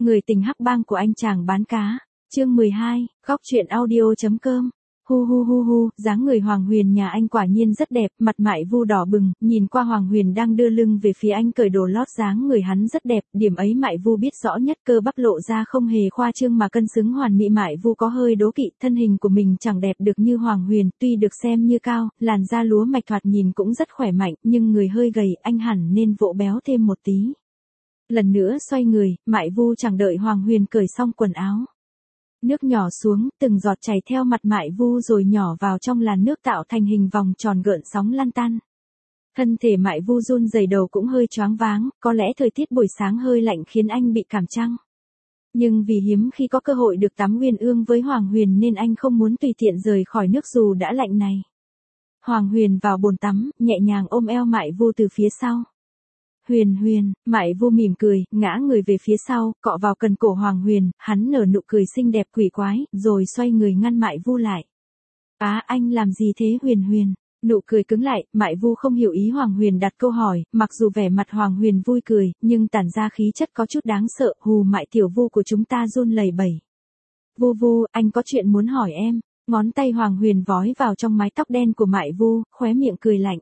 Người tình hắc bang của anh chàng bán cá. Chương 12, góc truyện audio.com. Hu hu hu hu, dáng người Hoàng Huyền nhà anh quả nhiên rất đẹp, mặt mại vu đỏ bừng, nhìn qua Hoàng Huyền đang đưa lưng về phía anh cởi đồ lót, dáng người hắn rất đẹp, điểm ấy mại vu biết rõ nhất, cơ bắp lộ ra không hề khoa trương mà cân xứng hoàn mỹ. Mại vu có hơi đố kỵ, thân hình của mình chẳng đẹp được như Hoàng Huyền, tuy được xem như cao, làn da lúa mạch thoạt nhìn cũng rất khỏe mạnh, nhưng người hơi gầy, anh hẳn nên vỗ béo thêm một tí. Lần nữa xoay người, mại vu chẳng đợi Hoàng Huyền cởi xong quần áo. Nước nhỏ xuống, từng giọt chảy theo mặt mại vu rồi nhỏ vào trong làn nước tạo thành hình vòng tròn gợn sóng lăn tăn. Thân thể mại vu run rẩy, đầu cũng hơi choáng váng, có lẽ thời tiết buổi sáng hơi lạnh khiến anh bị cảm chăng. Nhưng vì hiếm khi có cơ hội được tắm uyên ương với Hoàng Huyền nên anh không muốn tùy tiện rời khỏi nước dù đã lạnh này. Hoàng Huyền vào bồn tắm, nhẹ nhàng ôm eo mại vu từ phía sau. Huyền Huyền, mại vu mỉm cười, ngã người về phía sau, cọ vào cần cổ Hoàng Huyền, hắn nở nụ cười xinh đẹp quỷ quái, rồi xoay người ngăn mại vu lại. Anh làm gì thế Huyền Huyền? Nụ cười cứng lại, mại vu không hiểu ý Hoàng Huyền đặt câu hỏi, mặc dù vẻ mặt Hoàng Huyền vui cười, nhưng tản ra khí chất có chút đáng sợ, hù mại tiểu vu của chúng ta run lẩy bẩy. Vu vu, anh có chuyện muốn hỏi em. Ngón tay Hoàng Huyền vói vào trong mái tóc đen của mại vu, khóe miệng cười lạnh.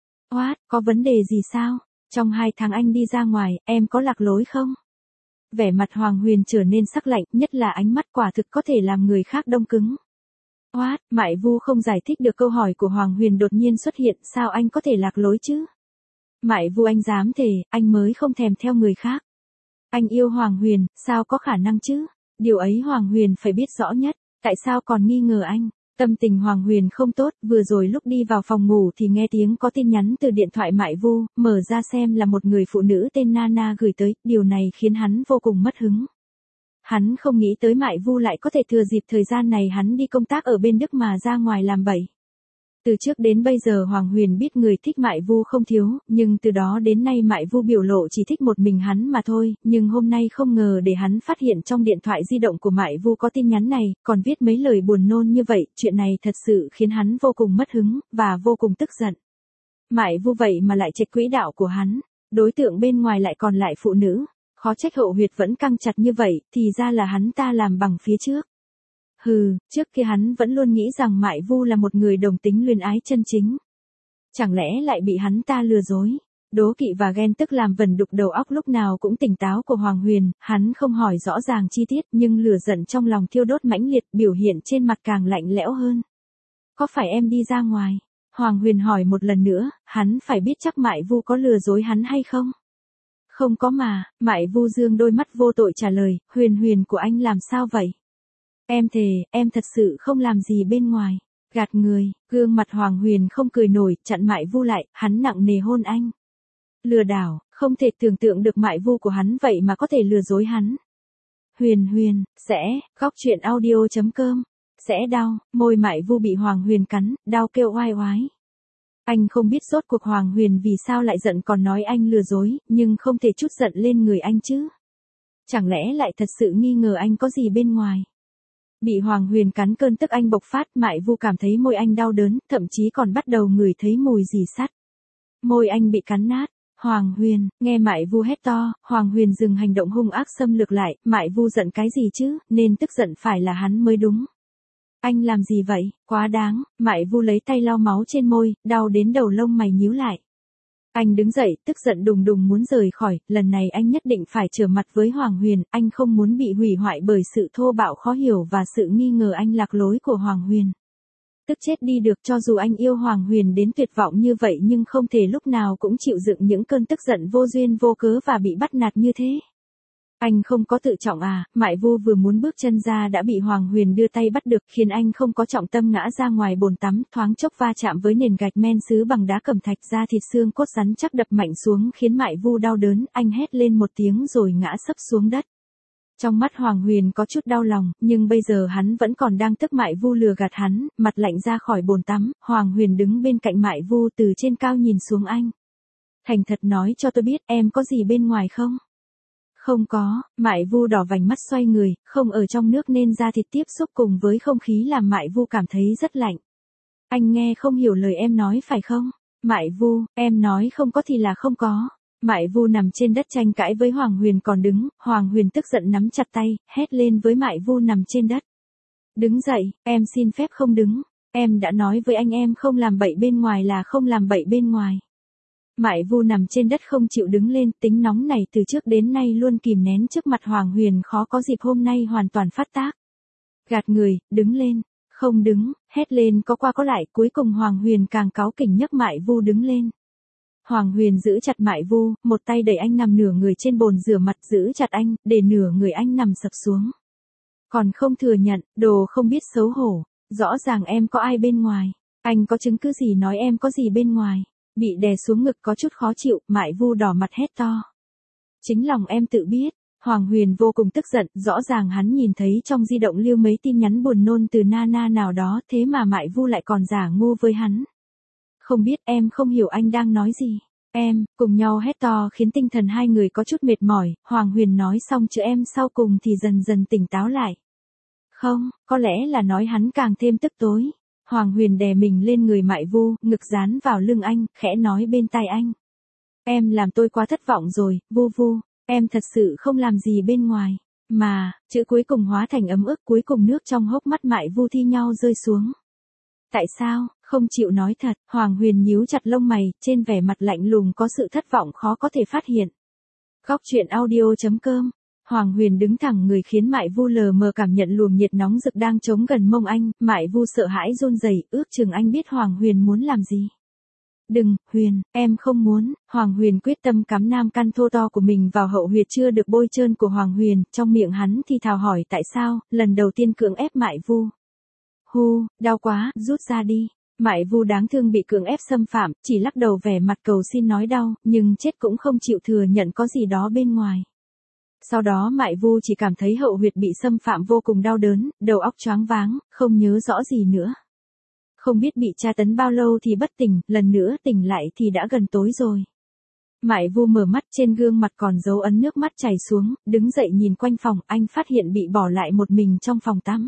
Có vấn đề gì sao? Trong 2 tháng anh đi ra ngoài, em có lạc lối không? Vẻ mặt Hoàng Huyền trở nên sắc lạnh, nhất là ánh mắt quả thực có thể làm người khác đông cứng. Mại vu không giải thích được câu hỏi của Hoàng Huyền đột nhiên xuất hiện, sao anh có thể lạc lối chứ? Mại vu, anh dám thề, anh mới không thèm theo người khác. Anh yêu Hoàng Huyền, sao có khả năng chứ? Điều ấy Hoàng Huyền phải biết rõ nhất, tại sao còn nghi ngờ anh? Tâm tình Hoàng Huyền không tốt, vừa rồi lúc đi vào phòng ngủ thì nghe tiếng có tin nhắn từ điện thoại mại vu, mở ra xem là một người phụ nữ tên Nana gửi tới, điều này khiến hắn vô cùng mất hứng. Hắn không nghĩ tới mại vu lại có thể thừa dịp thời gian này hắn đi công tác ở bên Đức mà ra ngoài làm bậy. Từ trước đến bây giờ Hoàng Huyền biết người thích mại vu không thiếu, nhưng từ đó đến nay mại vu biểu lộ chỉ thích một mình hắn mà thôi, nhưng hôm nay không ngờ để hắn phát hiện trong điện thoại di động của mại vu có tin nhắn này, còn viết mấy lời buồn nôn như vậy, chuyện này thật sự khiến hắn vô cùng mất hứng, và vô cùng tức giận. Mại vu vậy mà lại chệch quỹ đạo của hắn, đối tượng bên ngoài lại còn lại phụ nữ, khó trách hậu huyệt vẫn căng chặt như vậy, thì ra là hắn ta làm bằng phía trước. Trước kia hắn vẫn luôn nghĩ rằng mại vu là một người đồng tính luyến ái chân chính. Chẳng lẽ lại bị hắn ta lừa dối? Đố kỵ và ghen tức làm vần đục đầu óc lúc nào cũng tỉnh táo của Hoàng Huyền, hắn không hỏi rõ ràng chi tiết nhưng lửa giận trong lòng thiêu đốt mãnh liệt, biểu hiện trên mặt càng lạnh lẽo hơn. Có phải em đi ra ngoài? Hoàng Huyền hỏi một lần nữa, hắn phải biết chắc mại vu có lừa dối hắn hay không? Không có mà, mại vu dương đôi mắt vô tội trả lời, Huyền Huyền của anh làm sao vậy? Em thề, em thật sự không làm gì bên ngoài. Gạt người, gương mặt Hoàng Huyền không cười nổi, chặn mại vu lại, hắn nặng nề hôn anh. Lừa đảo, không thể tưởng tượng được mại vu của hắn vậy mà có thể lừa dối hắn. Huyền Huyền, góc truyện audio.com, đau, môi mại vu bị Hoàng Huyền cắn, đau kêu oai oái. Anh không biết rốt cuộc Hoàng Huyền vì sao lại giận còn nói anh lừa dối, nhưng không thể chút giận lên người anh chứ. Chẳng lẽ lại thật sự nghi ngờ anh có gì bên ngoài. Bị Hoàng Huyền cắn cơn tức anh bộc phát, mại vu cảm thấy môi anh đau đớn, thậm chí còn bắt đầu ngửi thấy mùi rỉ sắt. Môi anh bị cắn nát. Hoàng Huyền, nghe mại vu hét to, Hoàng Huyền dừng hành động hung ác xâm lược lại, mại vu giận cái gì chứ, nên tức giận phải là hắn mới đúng. Anh làm gì vậy, quá đáng, mại vu lấy tay lau máu trên môi, đau đến đầu lông mày nhíu lại. Anh đứng dậy, tức giận đùng đùng muốn rời khỏi, lần này anh nhất định phải trở mặt với Hoàng Huyền, anh không muốn bị hủy hoại bởi sự thô bạo khó hiểu và sự nghi ngờ anh lạc lối của Hoàng Huyền. Tức chết đi được, cho dù anh yêu Hoàng Huyền đến tuyệt vọng như vậy nhưng không thể lúc nào cũng chịu đựng những cơn tức giận vô duyên vô cớ và bị bắt nạt như thế. Anh không có tự trọng à? Mại vu vừa muốn bước chân ra đã bị Hoàng Huyền đưa tay bắt được, khiến anh không có trọng tâm ngã ra ngoài bồn tắm, thoáng chốc va chạm với nền gạch men sứ bằng đá cẩm thạch, da thịt xương cốt rắn chắc đập mạnh xuống khiến mại vu đau đớn, anh hét lên một tiếng rồi ngã sấp xuống đất. Trong mắt Hoàng Huyền có chút đau lòng, nhưng bây giờ hắn vẫn còn đang tức mại vu lừa gạt hắn, mặt lạnh ra khỏi bồn tắm, Hoàng Huyền đứng bên cạnh mại vu từ trên cao nhìn xuống anh. Thành thật nói cho tôi biết em có gì bên ngoài không? Không có, mại vu đỏ vành mắt xoay người, không ở trong nước nên da thịt tiếp xúc cùng với không khí làm mại vu cảm thấy rất lạnh. Anh nghe không hiểu lời em nói phải không? Mại vu, em nói không có thì là không có. Mại Vu nằm trên đất tranh cãi với Hoàng Huyền còn đứng, Hoàng Huyền tức giận nắm chặt tay, hét lên với Mại Vu nằm trên đất. Đứng dậy, em xin phép không đứng, em đã nói với anh em không làm bậy bên ngoài là không làm bậy bên ngoài. Mại Vu nằm trên đất không chịu đứng lên, tính nóng này từ trước đến nay luôn kìm nén trước mặt Hoàng Huyền khó có dịp hôm nay hoàn toàn phát tác. Gạt người, đứng lên, không đứng, hét lên có qua có lại, cuối cùng Hoàng Huyền càng cáu kỉnh nhấc Mại Vu đứng lên. Hoàng Huyền giữ chặt Mại Vu, một tay đẩy anh nằm nửa người trên bồn rửa mặt, giữ chặt anh, để nửa người anh nằm sập xuống. Còn không thừa nhận, đồ không biết xấu hổ, rõ ràng em có ai bên ngoài, anh có chứng cứ gì nói em có gì bên ngoài. Bị đè xuống ngực có chút khó chịu, Mại Vu đỏ mặt hét to. Chính lòng em tự biết. Hoàng Huyền vô cùng tức giận, rõ ràng hắn nhìn thấy trong di động lưu mấy tin nhắn buồn nôn từ Nana nào đó, thế mà Mại Vu lại còn giả ngu với hắn. Không biết, em không hiểu anh đang nói gì. Em, cùng nhau hét to khiến tinh thần hai người có chút mệt mỏi, Hoàng Huyền nói xong chữ em sau cùng thì dần dần tỉnh táo lại. Không, có lẽ là nói hắn càng thêm tức tối. Hoàng Huyền đè mình lên người Mại Vu, ngực dán vào lưng anh, khẽ nói bên tai anh. Em làm tôi quá thất vọng rồi, Vu Vu, em thật sự không làm gì bên ngoài. Mà, chữ cuối cùng hóa thành ấm ức, cuối cùng nước trong hốc mắt Mại Vu thi nhau rơi xuống. Tại sao, không chịu nói thật, Hoàng Huyền nhíu chặt lông mày, trên vẻ mặt lạnh lùng có sự thất vọng khó có thể phát hiện. Góc truyện audio.com. Hoàng Huyền đứng thẳng người khiến Mại Vu lờ mờ cảm nhận luồng nhiệt nóng rực đang chống gần mông anh, Mại Vu sợ hãi run rẩy, ước chừng anh biết Hoàng Huyền muốn làm gì. Đừng, Huyền, em không muốn. Hoàng Huyền quyết tâm cắm nam căn thô to của mình vào hậu huyệt chưa được bôi trơn của Hoàng Huyền, trong miệng hắn thì thào hỏi tại sao, lần đầu tiên cưỡng ép Mại Vu. Hu, đau quá, rút ra đi. Mại Vu đáng thương bị cưỡng ép xâm phạm, chỉ lắc đầu vẻ mặt cầu xin nói đau, nhưng chết cũng không chịu thừa nhận có gì đó bên ngoài. Sau đó Mại Vu chỉ cảm thấy hậu huyệt bị xâm phạm vô cùng đau đớn, đầu óc choáng váng, không nhớ rõ gì nữa. Không biết bị tra tấn bao lâu thì bất tỉnh, lần nữa tỉnh lại thì đã gần tối rồi. Mại Vu mở mắt, trên gương mặt còn dấu ấn nước mắt chảy xuống, đứng dậy nhìn quanh phòng, anh phát hiện bị bỏ lại một mình trong phòng tắm.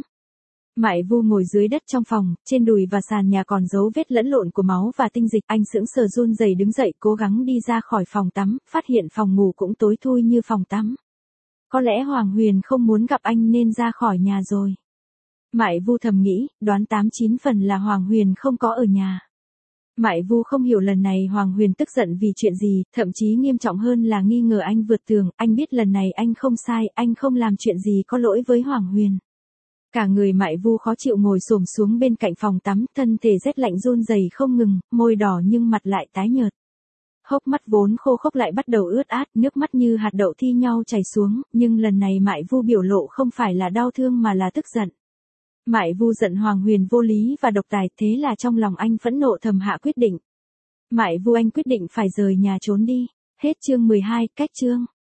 Mại Vu ngồi dưới đất trong phòng, trên đùi và sàn nhà còn dấu vết lẫn lộn của máu và tinh dịch, anh sững sờ run rẩy đứng dậy cố gắng đi ra khỏi phòng tắm, phát hiện phòng ngủ cũng tối thui như phòng tắm. Có lẽ Hoàng Huyền không muốn gặp anh nên ra khỏi nhà rồi. Mại Vu thầm nghĩ, đoán 89 phần là Hoàng Huyền không có ở nhà. Mại Vu không hiểu lần này Hoàng Huyền tức giận vì chuyện gì, thậm chí nghiêm trọng hơn là nghi ngờ anh vượt tường, anh biết lần này anh không sai, anh không làm chuyện gì có lỗi với Hoàng Huyền. Cả người Mại Vu khó chịu ngồi xổm xuống bên cạnh phòng tắm, thân thể rét lạnh run rẩy không ngừng, môi đỏ nhưng mặt lại tái nhợt. Hốc mắt vốn khô khốc lại bắt đầu ướt át, nước mắt như hạt đậu thi nhau chảy xuống, nhưng lần này Mại Vu biểu lộ không phải là đau thương mà là tức giận. Mại Vu giận Hoàng Huyền vô lý và độc tài, thế là trong lòng anh phẫn nộ thầm hạ quyết định. Mại Vu, anh quyết định phải rời nhà trốn đi. Hết chương 12, cách chương.